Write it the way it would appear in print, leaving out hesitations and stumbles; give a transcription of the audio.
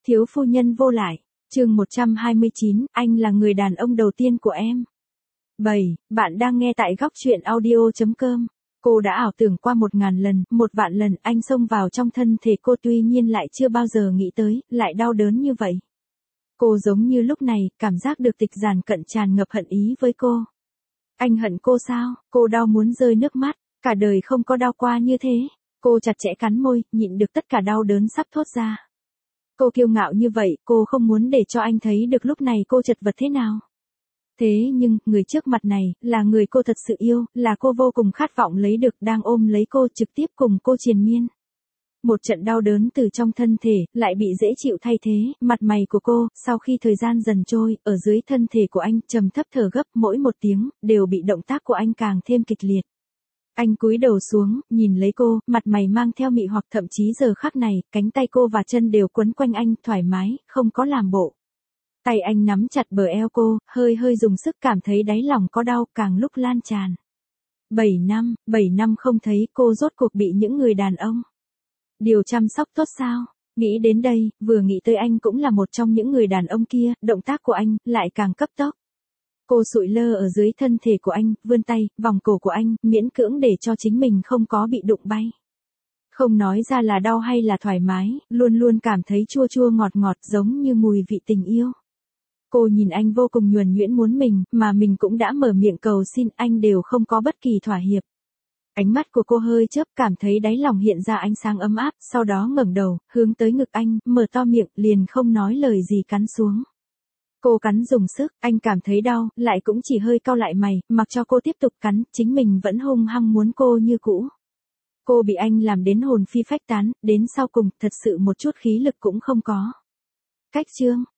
Thiếu phu nhân vô lại. Chương 129, anh là người đàn ông đầu tiên của em. 7. Bạn đang nghe tại góc truyện audio.com. Cô đã ảo tưởng qua 1000 lần, 1 vạn lần anh xông vào trong thân thể cô, tuy nhiên lại chưa bao giờ nghĩ tới, lại đau đớn như vậy. Cô giống như lúc này, cảm giác được tịch dàn cận tràn ngập hận ý với cô. Anh hận cô sao? Cô đau muốn rơi nước mắt, cả đời không có đau qua như thế. Cô chặt chẽ cắn môi, nhịn được tất cả đau đớn sắp thốt ra. Cô kiêu ngạo như vậy, cô không muốn để cho anh thấy được lúc này cô chật vật thế nào. Thế nhưng, người trước mặt này, là người cô thật sự yêu, là cô vô cùng khát vọng lấy được, đang ôm lấy cô, trực tiếp cùng cô triền miên. Một trận đau đớn từ trong thân thể, lại bị dễ chịu thay thế, mặt mày của cô, sau khi thời gian dần trôi, ở dưới thân thể của anh, trầm thấp thở gấp, mỗi một tiếng, đều bị động tác của anh càng thêm kịch liệt. Anh cúi đầu xuống, nhìn lấy cô, mặt mày mang theo mị hoặc, thậm chí giờ khắc này, cánh tay cô và chân đều quấn quanh anh, thoải mái, không có làm bộ. Tay anh nắm chặt bờ eo cô, hơi hơi dùng sức, cảm thấy đáy lòng có đau, càng lúc lan tràn. 7 năm không thấy, cô rốt cuộc bị những người đàn ông điều chăm sóc tốt sao? Nghĩ đến đây, vừa nghĩ tới anh cũng là một trong những người đàn ông kia, động tác của anh, lại càng cấp tốc. Cô sụi lơ ở dưới thân thể của anh, vươn tay, vòng cổ của anh, miễn cưỡng để cho chính mình không có bị đụng bay. Không nói ra là đau hay là thoải mái, luôn luôn cảm thấy chua chua ngọt ngọt giống như mùi vị tình yêu. Cô nhìn anh vô cùng nhuần nhuyễn muốn mình, mà mình cũng đã mở miệng cầu xin, anh đều không có bất kỳ thỏa hiệp. Ánh mắt của cô hơi chớp, cảm thấy đáy lòng hiện ra ánh sáng ấm áp, sau đó ngẩng đầu, hướng tới ngực anh, mở to miệng, liền không nói lời gì cắn xuống. Cô cắn dùng sức, anh cảm thấy đau, lại cũng chỉ hơi cau lại mày, mặc cho cô tiếp tục cắn, chính mình vẫn hung hăng muốn cô như cũ. Cô bị anh làm đến hồn phi phách tán, đến sau cùng, thật sự một chút khí lực cũng không có. Cách chương